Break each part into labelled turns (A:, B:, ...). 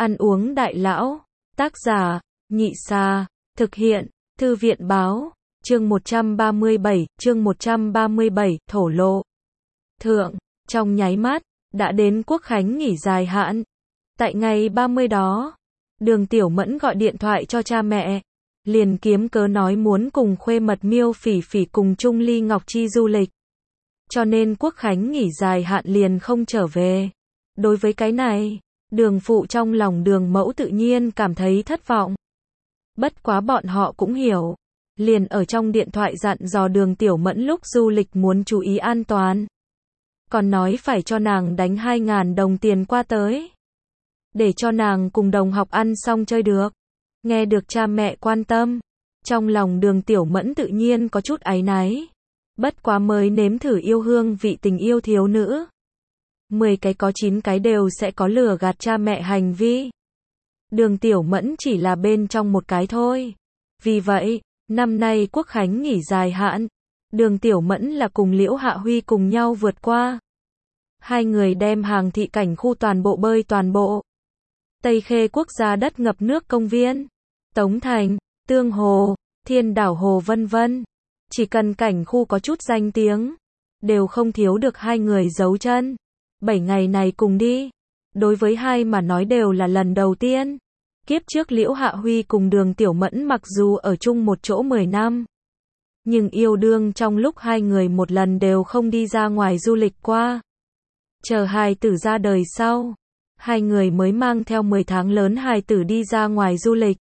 A: Ăn uống đại lão. Tác giả, Nhị Sa. Thực hiện, Thư viện báo. Chương 137, thổ lộ. Thượng, trong nháy mắt, đã đến quốc khánh nghỉ dài hạn. Tại ngày 30 đó, Đường Tiểu Mẫn gọi điện thoại cho cha mẹ, liền kiếm cớ nói muốn cùng khuê mật Miêu Phỉ Phỉ cùng Trung Ly Ngọc Chi du lịch. Cho nên quốc khánh nghỉ dài hạn liền không trở về. Đối với cái này, Đường phụ trong lòng Đường mẫu tự nhiên cảm thấy thất vọng. Bất quá bọn họ cũng hiểu, liền ở trong điện thoại dặn dò Đường Tiểu Mẫn lúc du lịch muốn chú ý an toàn. Còn nói phải cho nàng đánh 2.000 đồng tiền qua tới, để cho nàng cùng đồng học ăn xong chơi được. Nghe được cha mẹ quan tâm, trong lòng Đường Tiểu Mẫn tự nhiên có chút áy náy. Bất quá mới nếm thử yêu hương vị tình yêu thiếu nữ. 10 cái có 9 cái đều sẽ có lừa gạt cha mẹ hành vi. Đường Tiểu Mẫn chỉ là bên trong một cái thôi. Vì vậy, năm nay quốc khánh nghỉ dài hạn, Đường Tiểu Mẫn là cùng Liễu Hạ Huy cùng nhau vượt qua. Hai người đem Hàng Thị cảnh khu toàn bộ bơi toàn bộ. Tây Khê quốc gia đất ngập nước công viên, Tống Thành, Tương Hồ, Thiên Đảo Hồ vân vân. Chỉ cần cảnh khu có chút danh tiếng, đều không thiếu được hai người giấu chân. 7 ngày này cùng đi, đối với hai mà nói đều là lần đầu tiên. Kiếp trước Liễu Hạ Huy cùng Đường Tiểu Mẫn mặc dù ở chung một chỗ 10 năm, nhưng yêu đương trong lúc hai người một lần đều không đi ra ngoài du lịch qua. Chờ hài tử ra đời sau, hai người mới mang theo 10 tháng lớn hài tử đi ra ngoài du lịch.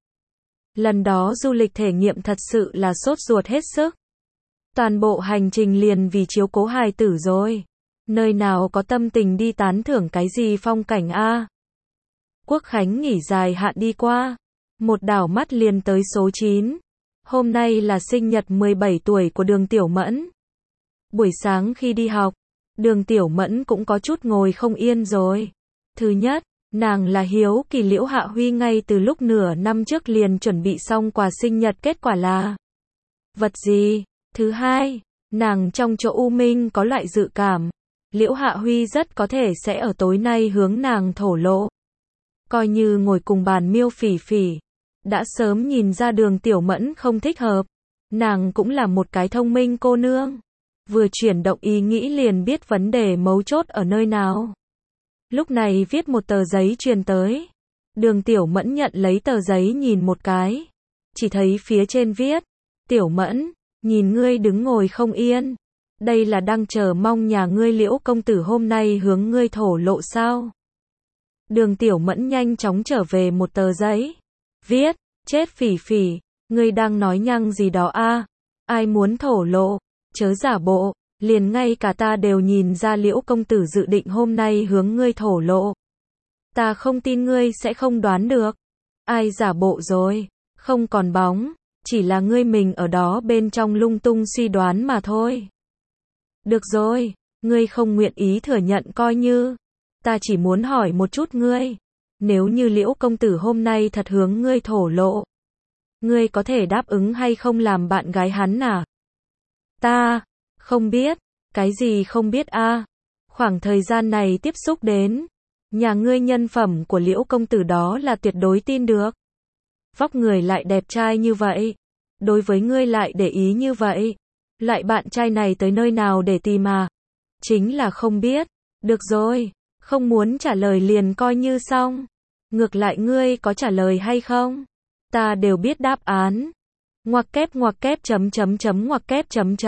A: Lần đó du lịch thể nghiệm thật sự là sốt ruột hết sức. Toàn bộ hành trình liền vì chiếu cố hài tử rồi. Nơi nào có tâm tình đi tán thưởng cái gì phong cảnh a? Quốc khánh nghỉ dài hạn đi qua, một đảo mắt liền tới số 9. Hôm nay là sinh nhật 17 tuổi của Đường Tiểu Mẫn. Buổi sáng khi đi học, Đường Tiểu Mẫn cũng có chút ngồi không yên rồi. Thứ nhất, nàng là hiếu kỳ Liễu Hạ Huy ngay từ lúc nửa năm trước liền chuẩn bị xong quà sinh nhật, kết quả là vật gì? Thứ hai, nàng trong chỗ u minh có loại dự cảm, Liễu Hạ Huy rất có thể sẽ ở tối nay hướng nàng thổ lộ. Coi như ngồi cùng bàn Miêu Phỉ Phỉ, đã sớm nhìn ra Đường Tiểu Mẫn không thích hợp. Nàng cũng là một cái thông minh cô nương, vừa chuyển động ý nghĩ liền biết vấn đề mấu chốt ở nơi nào. Lúc này viết một tờ giấy truyền tới. Đường Tiểu Mẫn nhận lấy tờ giấy nhìn một cái, chỉ thấy phía trên viết: Tiểu Mẫn, nhìn ngươi đứng ngồi không yên, đây là đang chờ mong nhà ngươi Liễu công tử hôm nay hướng ngươi thổ lộ sao? Đường Tiểu Mẫn nhanh chóng trở về một tờ giấy, viết: chết Phỉ Phỉ, ngươi đang nói nhăng gì đó a? Ai muốn thổ lộ, chớ giả bộ, liền ngay cả ta đều nhìn ra Liễu công tử dự định hôm nay hướng ngươi thổ lộ. Ta không tin ngươi sẽ không đoán được. Ai giả bộ rồi, không còn bóng, chỉ là ngươi mình ở đó bên trong lung tung suy đoán mà thôi. Được rồi, ngươi không nguyện ý thừa nhận coi như. Ta chỉ muốn hỏi một chút ngươi, nếu như Liễu công tử hôm nay thật hướng ngươi thổ lộ, ngươi có thể đáp ứng hay không làm bạn gái hắn à? Ta không biết. Cái gì không biết a? Khoảng thời gian này tiếp xúc đến, nhà ngươi nhân phẩm của Liễu công tử đó là tuyệt đối tin được. Vóc người lại đẹp trai như vậy, đối với ngươi lại để ý như vậy, loại bạn trai này tới nơi nào để tìm à? Chính là không biết. Được rồi, không muốn trả lời liền coi như xong. Ngược lại ngươi có trả lời hay không? Ta đều biết đáp án. Ngoặc kép ngoặc kép.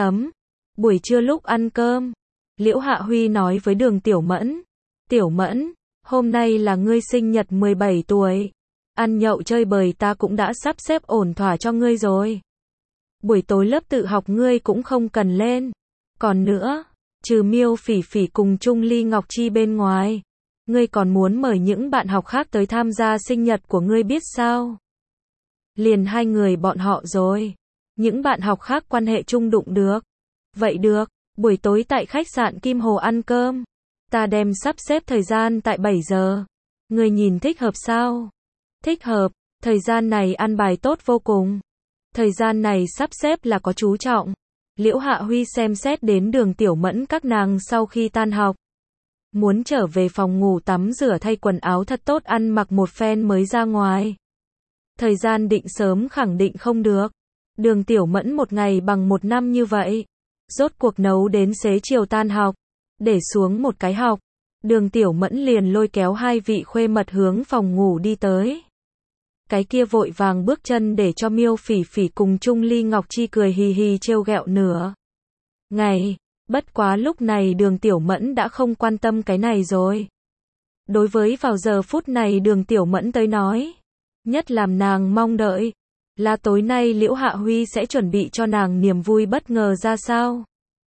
A: Buổi trưa lúc ăn cơm, Liễu Hạ Huy nói với Đường Tiểu Mẫn: Tiểu Mẫn, hôm nay là ngươi sinh nhật 17 tuổi. Ăn nhậu chơi bời ta cũng đã sắp xếp ổn thỏa cho ngươi rồi. Buổi tối lớp tự học ngươi cũng không cần lên. Còn nữa, trừ Miêu Phỉ Phỉ cùng Trung Ly Ngọc Chi bên ngoài, ngươi còn muốn mời những bạn học khác tới tham gia sinh nhật của ngươi biết sao? Liền hai người bọn họ rồi. Những bạn học khác quan hệ chung đụng được. Vậy được, buổi tối tại khách sạn Kim Hồ ăn cơm. Ta đem sắp xếp thời gian tại 7 giờ. Ngươi nhìn thích hợp sao? Thích hợp, thời gian này ăn bài tốt vô cùng. Thời gian này sắp xếp là có chú trọng. Liễu Hạ Huy xem xét đến Đường Tiểu Mẫn các nàng sau khi tan học. muốn trở về phòng ngủ tắm rửa thay quần áo thật tốt ăn mặc một phen mới ra ngoài. Thời gian định sớm khẳng định không được. Đường Tiểu Mẫn một ngày bằng một năm như vậy. Rốt cuộc nấu đến xế chiều tan học. Để xuống một cái học. Đường Tiểu Mẫn liền lôi kéo hai vị khuê mật hướng phòng ngủ đi tới. Cái kia vội vàng bước chân để cho Miêu Phỉ Phỉ cùng Trung Ly Ngọc Chi cười hì hì trêu ghẹo nửa ngày. Bất quá lúc này Đường Tiểu Mẫn đã không quan tâm cái này rồi. Đối với vào giờ phút này Đường Tiểu Mẫn tới nói, nhất làm nàng mong đợi là tối nay Liễu Hạ Huy sẽ chuẩn bị cho nàng niềm vui bất ngờ ra sao.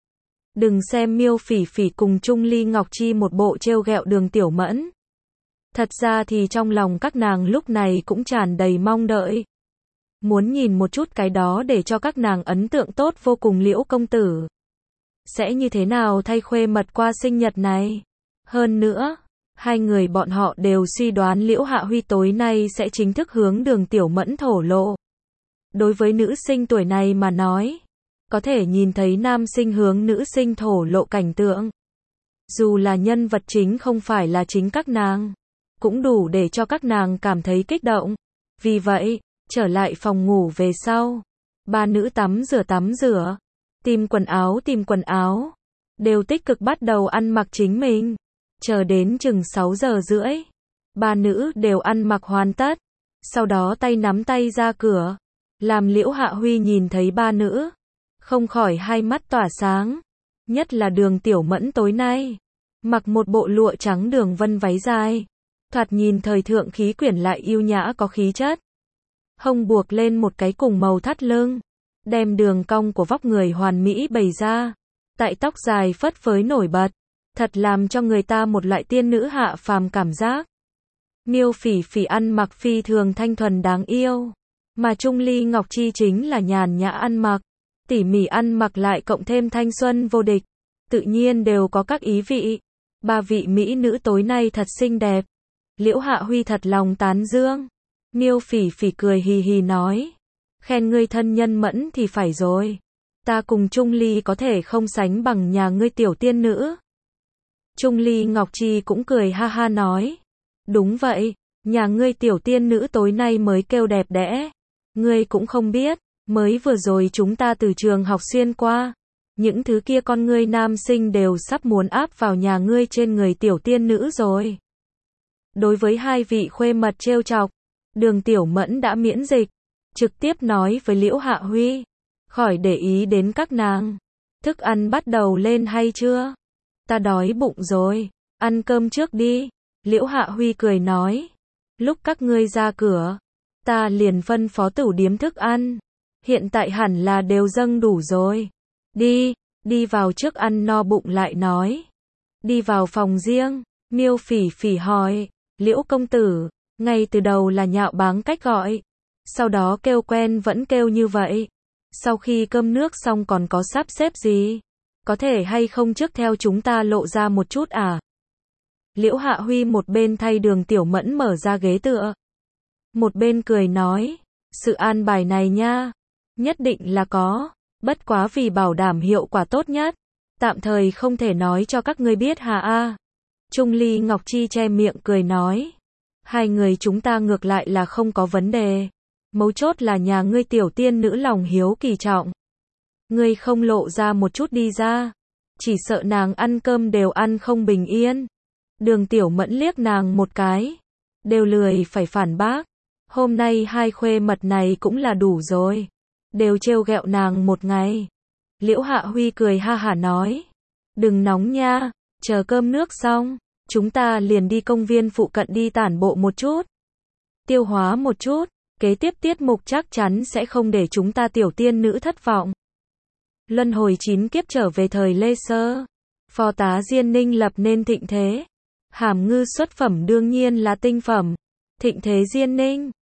A: Đừng xem Miêu Phỉ Phỉ cùng Trung Ly Ngọc Chi một bộ trêu ghẹo Đường Tiểu Mẫn. Thật ra thì trong lòng các nàng lúc này cũng tràn đầy mong đợi. Muốn nhìn một chút cái đó để cho các nàng ấn tượng tốt vô cùng Liễu công tử sẽ như thế nào thay khuê mật qua sinh nhật này. Hơn nữa, hai người bọn họ đều suy đoán Liễu Hạ Huy tối nay sẽ chính thức hướng Đường Tiểu Mẫn thổ lộ. Đối với nữ sinh tuổi này mà nói, có thể nhìn thấy nam sinh hướng nữ sinh thổ lộ cảnh tượng. Dù là nhân vật chính không phải là chính các nàng, cũng đủ để cho các nàng cảm thấy kích động. Vì vậy, trở lại phòng ngủ về sau, ba nữ tắm rửa, tìm quần áo, đều tích cực bắt đầu ăn mặc chính mình. Chờ đến chừng 6 giờ rưỡi, ba nữ đều ăn mặc hoàn tất, sau đó tay nắm tay ra cửa, làm Liễu Hạ Huy nhìn thấy ba nữ, không khỏi hai mắt tỏa sáng, nhất là Đường Tiểu Mẫn tối nay, mặc một bộ lụa trắng đường vân váy dài, thoạt nhìn thời thượng khí quyển lại yêu nhã có khí chất. Hông buộc lên một cái cùng màu thắt lưng, đem đường cong của vóc người hoàn mỹ bày ra, tại tóc dài phất phới nổi bật, thật làm cho người ta một loại tiên nữ hạ phàm cảm giác. Miêu Phỉ Phỉ ăn mặc phi thường thanh thuần đáng yêu, mà Trung Ly Ngọc Chi chính là nhàn nhã ăn mặc, tỉ mỉ ăn mặc lại cộng thêm thanh xuân vô địch, tự nhiên đều có các ý vị. Ba vị mỹ nữ tối nay thật xinh đẹp. Liễu Hạ Huy thật lòng tán dương. Miêu Phỉ Phỉ cười hì hì nói, khen ngươi thân nhân Mẫn thì phải rồi, ta cùng Trung Ly có thể không sánh bằng nhà ngươi tiểu tiên nữ. Trung Ly Ngọc Chi cũng cười ha ha nói, đúng vậy, nhà ngươi tiểu tiên nữ tối nay mới kêu đẹp đẽ, ngươi cũng không biết, mới vừa rồi chúng ta từ trường học xuyên qua, những thứ kia con ngươi nam sinh đều sắp muốn áp vào nhà ngươi trên người tiểu tiên nữ rồi. Đối với hai vị khuê mật trêu chọc, Đường Tiểu Mẫn đã miễn dịch, trực tiếp nói với Liễu Hạ Huy, khỏi để ý đến các nàng, thức ăn bắt đầu lên hay chưa? Ta đói bụng rồi, ăn cơm trước đi. Liễu Hạ Huy cười nói, lúc các ngươi ra cửa, ta liền phân phó tửu điếm thức ăn, hiện tại hẳn là đều dâng đủ rồi. Đi vào trước ăn no bụng lại nói. Đi vào phòng riêng, Miêu Phỉ Phỉ hỏi, Liễu công tử, ngay từ đầu là nhạo báng cách gọi, sau đó kêu quen vẫn kêu như vậy. Sau khi cơm nước xong còn có sắp xếp gì? Có thể hay không trước theo chúng ta lộ ra một chút à? Liễu Hạ Huy một bên thay Đường Tiểu Mẫn mở ra ghế tựa, một bên cười nói, sự an bài này nha, nhất định là có, bất quá vì bảo đảm hiệu quả tốt nhất, tạm thời không thể nói cho các ngươi biết hà a. Trung Ly Ngọc Chi che miệng cười nói, hai người chúng ta ngược lại là không có vấn đề, mấu chốt là nhà ngươi tiểu tiên nữ lòng hiếu kỳ trọng. Ngươi không lộ ra một chút đi ra, chỉ sợ nàng ăn cơm đều ăn không bình yên. Đường Tiểu Mẫn liếc nàng một cái, đều lười phải phản bác. Hôm nay hai khuê mật này cũng là đủ rồi, đều trêu ghẹo nàng một ngày. Liễu Hạ Huy cười ha hả nói, đừng nóng nha, chờ cơm nước xong, chúng ta liền đi công viên phụ cận đi tản bộ một chút, tiêu hóa một chút, kế tiếp tiết mục chắc chắn sẽ không để chúng ta tiểu tiên nữ thất vọng. Luân hồi 9 kiếp trở về thời Lê Sơ, phò tá Diên Ninh lập nên thịnh thế. Hàm ngư xuất phẩm đương nhiên là tinh phẩm. Thịnh thế Diên Ninh,